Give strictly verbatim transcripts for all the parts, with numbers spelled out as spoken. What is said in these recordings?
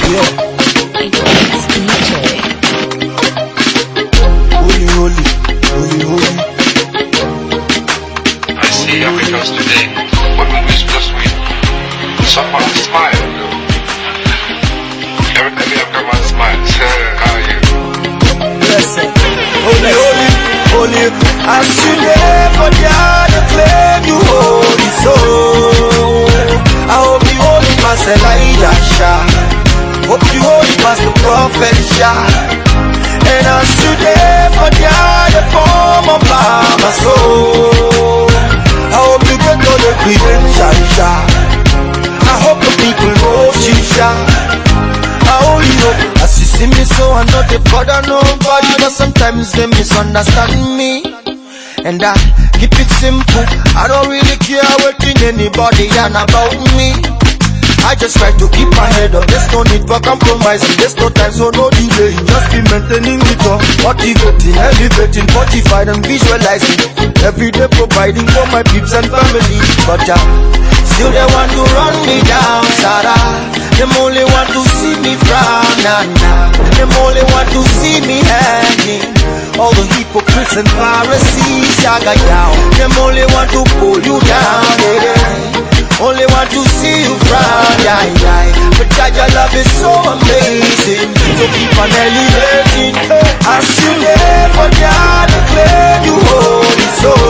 yeah. Holy, holy, holy, holy. I see Africans today. What we wish just we someone smile. Every time you come and smile, say, how are you? Blessed. Holy, holy, holy. As you never dare to claim you holy soul. I hope you holy past Elijah Shah. Hope you holy past the prophet Shah. And as you never dare the form of my soul. I hope you get all the credentials Shah. I hope the people know Shisha. I only hope as you see me so I know they bother nobody. But sometimes they misunderstand me. And I keep it simple. I don't really care what anybody and about me. I just try to keep my head up. There's no need for compromising. There's no time, so no delay. Just be maintaining it up, motivating, elevating, fortified and visualizing. Every day providing for my peeps and family. But uh, still they want to run me down, Sarah. Them only want to see me frown, nah, nah. Them only want to see me hanging. All the hypocrites and Pharisees, yaga down. Them only want to pull you down, yeah, yeah. Only want to see you frown, yeah, yeah. But God, your love is so amazing. So keep on elevating. As you never dare to claim you holy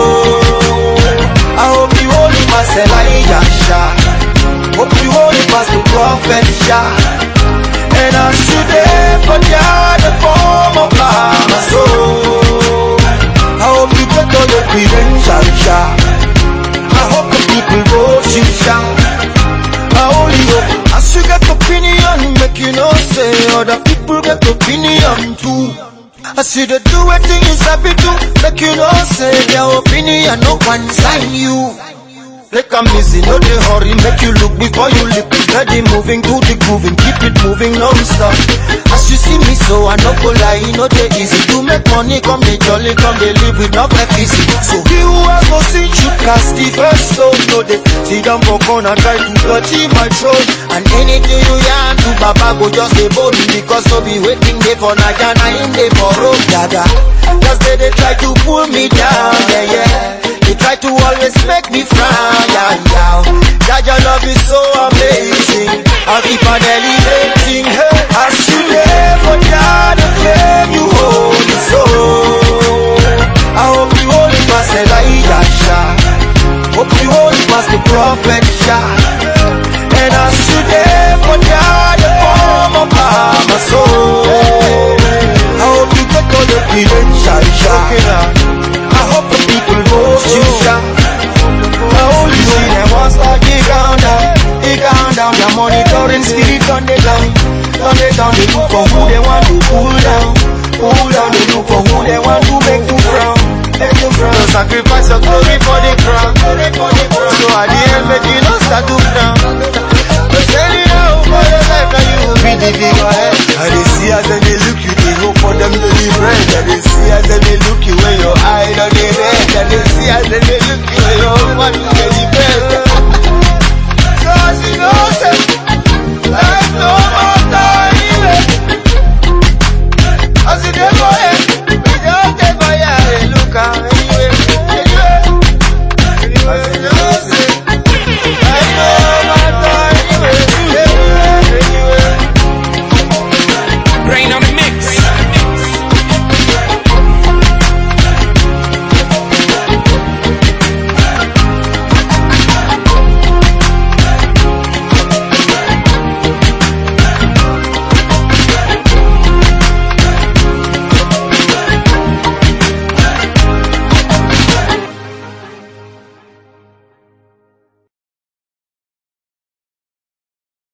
soul. I hope you holy past Elijah Shah. Hope you holy past the prophet Shah. And as you never dare the form of my soul. I hope you get all the credentials Shah. I hope the people vote you Shah. I only hope as you get opinion, make you know say other people get opinion too. I see they do a thing is happy to make you know say their opinion no one sign you. Take a easy, no they hurry, make you look before you leap. Steady moving to the grooving, keep it moving non-stop. As you see me so I no go lie, no they easy. To make money come they jolly, come they live with no easy. So he who has no sin should cast the first stone. No they sit down for corner, try to touch in my throat. And anything you yarn to Baba go just a bone. Because no be waiting there for Naja, I ain't there for road, dada. Just they, they try to pull me down, yeah, yeah. They try to always make me frown, yeah, yeah. God, your love is so amazing. I'll keep on elevating. As you never dare to claim you holy soul. I hope you holy past Elijah Shah. Hope you holy past the prophet Shah. And as you never dare the form of my soul. I hope you get all the credentials Shah. I hope the people vote you Shah. I only see them once like they down down, they down down. They're monitoring spirit on the ground, on the ground. They look for who they want to pull down, pull down. They look for who they want to make to frown, make to frown. So sacrifice your glory for the crown, so at the end make you not start to frown. But tell you now for your life that you will be the bigger head. And they see as they look you, they hope for them to be bread. And they see as they look you when your eye on the bed. And they see as they look you when your man to the bed. Cause you know